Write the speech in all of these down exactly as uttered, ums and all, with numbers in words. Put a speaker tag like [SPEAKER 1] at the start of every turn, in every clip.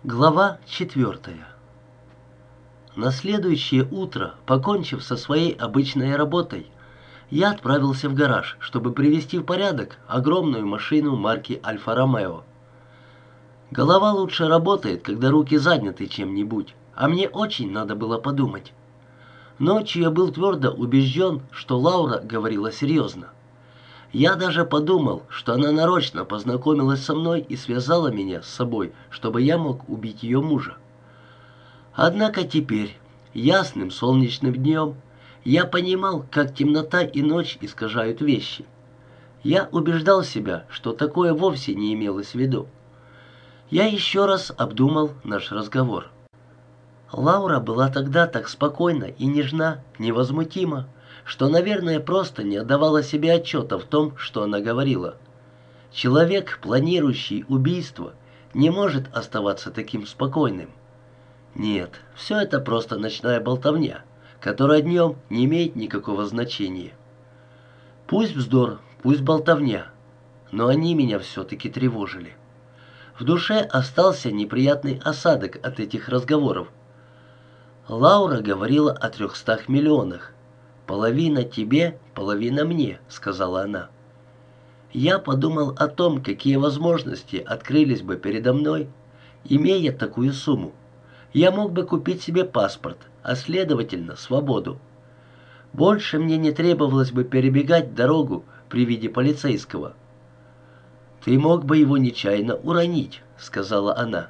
[SPEAKER 1] Глава четвертая. На следующее утро, покончив со своей обычной работой, я отправился в гараж, чтобы привести в порядок огромную машину марки Альфа-Ромео. Голова лучше работает, когда руки заняты чем-нибудь, а мне очень надо было подумать. Ночью я был твердо убежден, что Лаура говорила серьезно. Я даже подумал, что она нарочно познакомилась со мной и связала меня с собой, чтобы я мог убить ее мужа. Однако теперь, ясным солнечным днем, я понимал, как темнота и ночь искажают вещи. Я убеждал себя, что такое вовсе не имелось в виду. Я еще раз обдумал наш разговор. Лаура была тогда так спокойна и нежна, невозмутима, что, наверное, просто не отдавала себе отчета в том, что она говорила. Человек, планирующий убийство, не может оставаться таким спокойным. Нет, все это просто ночная болтовня, которая днем не имеет никакого значения. Пусть вздор, пусть болтовня, но они меня все-таки тревожили. В душе остался неприятный осадок от этих разговоров. Лаура говорила о трехстах миллионах. «Половина тебе, половина мне», — сказала она. Я подумал о том, какие возможности открылись бы передо мной, имея такую сумму. Я мог бы купить себе паспорт, а следовательно, свободу. Больше мне не требовалось бы перебегать дорогу при виде полицейского. «Ты мог бы его нечаянно уронить», — сказала она.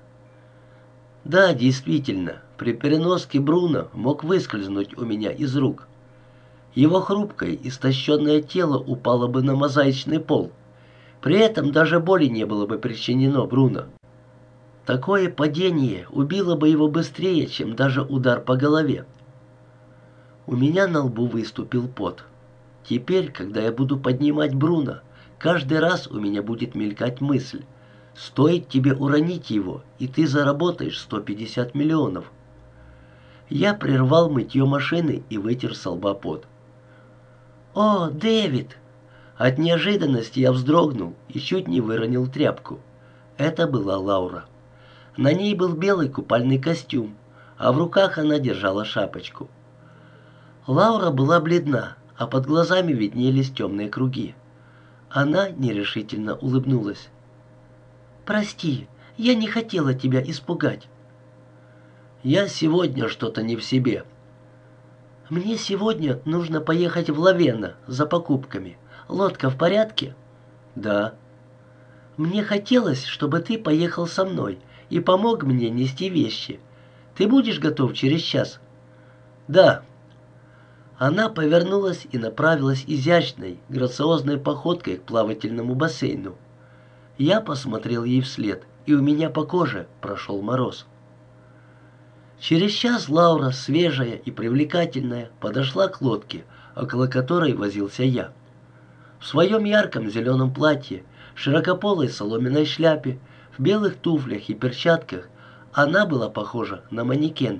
[SPEAKER 1] Да, действительно, при переноске Бруно мог выскользнуть у меня из рук. Его хрупкое, истощенное тело упало бы на мозаичный пол. При этом даже боли не было бы причинено Бруно. Такое падение убило бы его быстрее, чем даже удар по голове. У меня на лбу выступил пот. Теперь, когда я буду поднимать Бруно, каждый раз у меня будет мелькать мысль: стоит тебе уронить его, и ты заработаешь сто пятьдесят миллионов. Я прервал мытье машины и вытер со лба пот. «О, Дэвид!» От неожиданности я вздрогнул и чуть не выронил тряпку. Это была Лаура. На ней был белый купальный костюм, а в руках она держала шапочку. Лаура была бледна, а под глазами виднелись темные круги. Она нерешительно улыбнулась. «Прости, я не хотела тебя испугать». «Я сегодня что-то не в себе». «Мне сегодня нужно поехать в Лавенно за покупками. Лодка в порядке?» «Да». «Мне хотелось, чтобы ты поехал со мной и помог мне нести вещи. Ты будешь готов через час?» «Да». Она повернулась и направилась изящной, грациозной походкой к плавательному бассейну. Я посмотрел ей вслед, и у меня по коже прошел мороз. Через час Лаура, свежая и привлекательная, подошла к лодке, около которой возился я. В своем ярком зеленом платье, широкополой соломенной шляпе, в белых туфлях и перчатках она была похожа на манекен.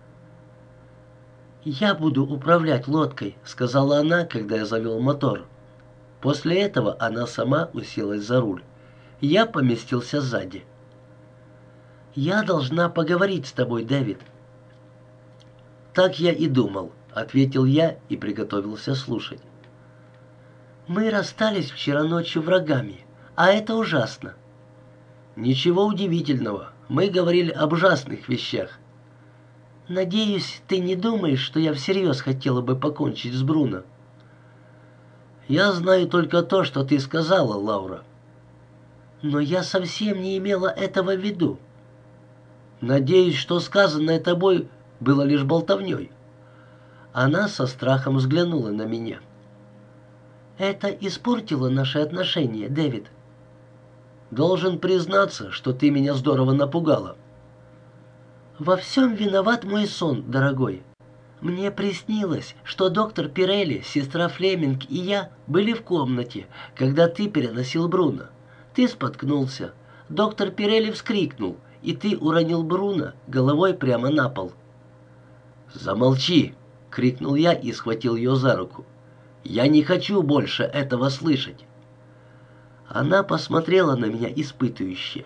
[SPEAKER 1] «Я буду управлять лодкой», — сказала она, когда я завел мотор. После этого она сама уселась за руль. Я поместился сзади. «Я должна поговорить с тобой, Дэвид». «Так я и думал», — ответил я и приготовился слушать. «Мы расстались вчера ночью врагами, а это ужасно». «Ничего удивительного. Мы говорили об ужасных вещах». «Надеюсь, ты не думаешь, что я всерьез хотела бы покончить с Бруно?» «Я знаю только то, что ты сказала, Лаура». «Но я совсем не имела этого в виду». «Надеюсь, что сказанное тобой было лишь болтовней». Она со страхом взглянула на меня. «Это испортило наши отношения, Дэвид». «Должен признаться, что ты меня здорово напугала». «Во всем виноват мой сон, дорогой. Мне приснилось, что доктор Пирелли, сестра Флеминг и я были в комнате, когда ты переносил Бруно. Ты споткнулся. Доктор Пирелли вскрикнул, и ты уронил Бруно головой прямо на пол». «Замолчи!» — крикнул я и схватил ее за руку. «Я не хочу больше этого слышать». Она посмотрела на меня испытующе.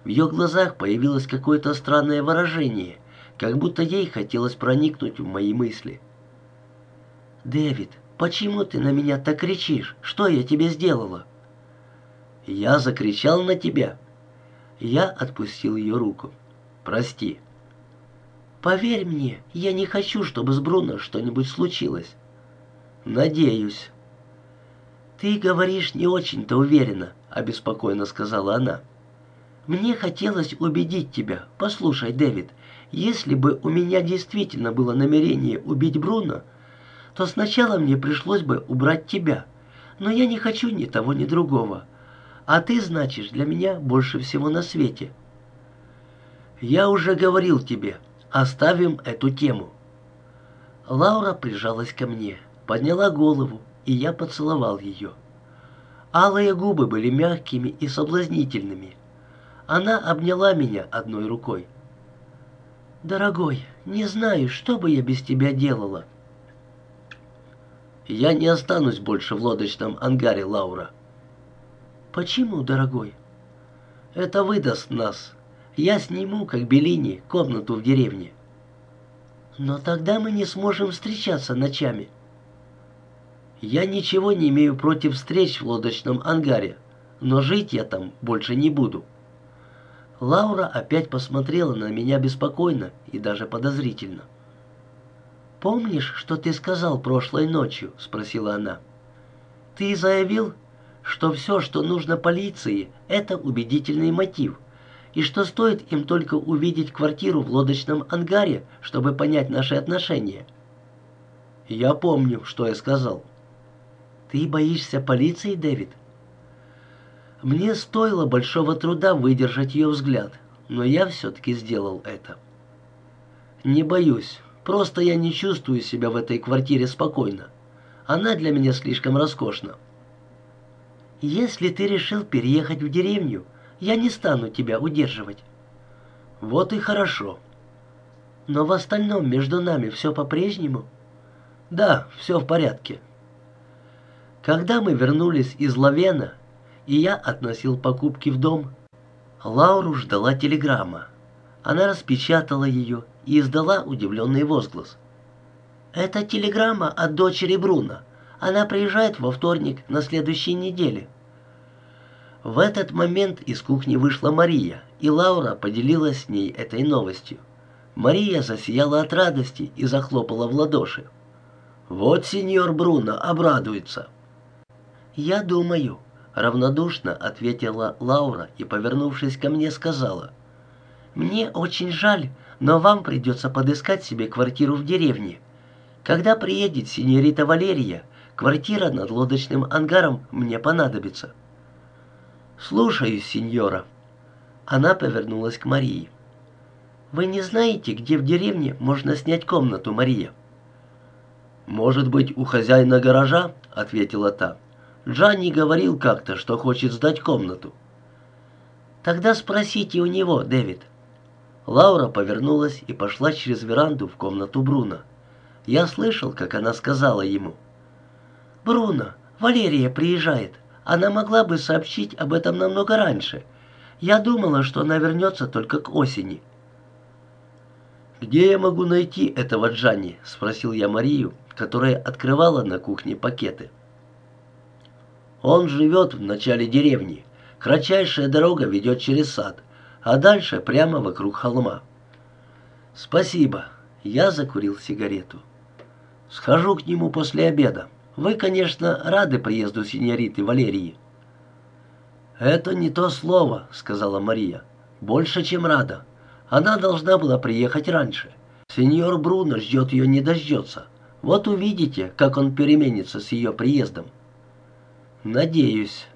[SPEAKER 1] В ее глазах появилось какое-то странное выражение, как будто ей хотелось проникнуть в мои мысли. «Дэвид, почему ты на меня так кричишь? Что я тебе сделала?» «Я закричал на тебя». Я отпустил ее руку. «Прости». «Поверь мне, я не хочу, чтобы с Бруно что-нибудь случилось». «Надеюсь». «Ты говоришь не очень-то уверенно», — обеспокоенно сказала она. «Мне хотелось убедить тебя. Послушай, Дэвид, если бы у меня действительно было намерение убить Бруно, то сначала мне пришлось бы убрать тебя. Но я не хочу ни того, ни другого. А ты значишь для меня больше всего на свете». «Я уже говорил тебе, оставим эту тему». Лаура прижалась ко мне, подняла голову, и я поцеловал ее. Алые губы были мягкими и соблазнительными. Она обняла меня одной рукой. «Дорогой, не знаю, что бы я без тебя делала». «Я не останусь больше в лодочном ангаре, Лаура». «Почему, дорогой?» «Это выдаст нас. Я сниму, как Беллини, комнату в деревне». «Но тогда мы не сможем встречаться ночами». «Я ничего не имею против встреч в лодочном ангаре, но жить я там больше не буду». Лаура опять посмотрела на меня беспокойно и даже подозрительно. «Помнишь, что ты сказал прошлой ночью?» — спросила она. «Ты заявил, что все, что нужно полиции, это убедительный мотив, и что стоит им только увидеть квартиру в лодочном ангаре, чтобы понять наши отношения». «Я помню, что я сказал». «Ты боишься полиции, Дэвид?» Мне стоило большого труда выдержать ее взгляд, но я все-таки сделал это. «Не боюсь, просто я не чувствую себя в этой квартире спокойно. Она для меня слишком роскошна». «Если ты решил переехать в деревню, я не стану тебя удерживать». «Вот и хорошо». «Но в остальном между нами все по-прежнему?» «Да, все в порядке». Когда мы вернулись из Лавена, и я относил покупки в дом, Лауру ждала телеграмма. Она распечатала ее и издала удивленный возглас. «Это телеграмма от дочери Бруно. Она приезжает во вторник на следующей неделе». В этот момент из кухни вышла Мария, и Лаура поделилась с ней этой новостью. Мария засияла от радости и захлопала в ладоши. «Вот сеньор Бруно обрадуется». «Я думаю», — равнодушно ответила Лаура и, повернувшись ко мне, сказала: «Мне очень жаль, но вам придется подыскать себе квартиру в деревне. Когда приедет сеньорита Валерия, квартира над лодочным ангаром мне понадобится». «Слушаюсь, сеньора». Она повернулась к Марии. «Вы не знаете, где в деревне можно снять комнату, Мария?» «Может быть, у хозяина гаража?» — ответила та. «Джанни говорил как-то, что хочет сдать комнату». «Тогда спросите у него, Дэвид». Лаура повернулась и пошла через веранду в комнату Бруно. Я слышал, как она сказала ему: «Бруно, Валерия приезжает. Она могла бы сообщить об этом намного раньше. Я думала, что она вернется только к осени». «Где я могу найти этого Джанни?» — спросил я Марию, которая открывала на кухне пакеты. «Он живет в начале деревни. Кратчайшая дорога ведет через сад, а дальше прямо вокруг холма». «Спасибо». Я закурил сигарету. «Схожу к нему после обеда. Вы, конечно, рады приезду сеньориты Валерии». «Это не то слово», — сказала Мария. «Больше, чем рада. Она должна была приехать раньше. Сеньор Бруно ждет ее не дождется. Вот увидите, как он переменится с ее приездом». «Надеюсь».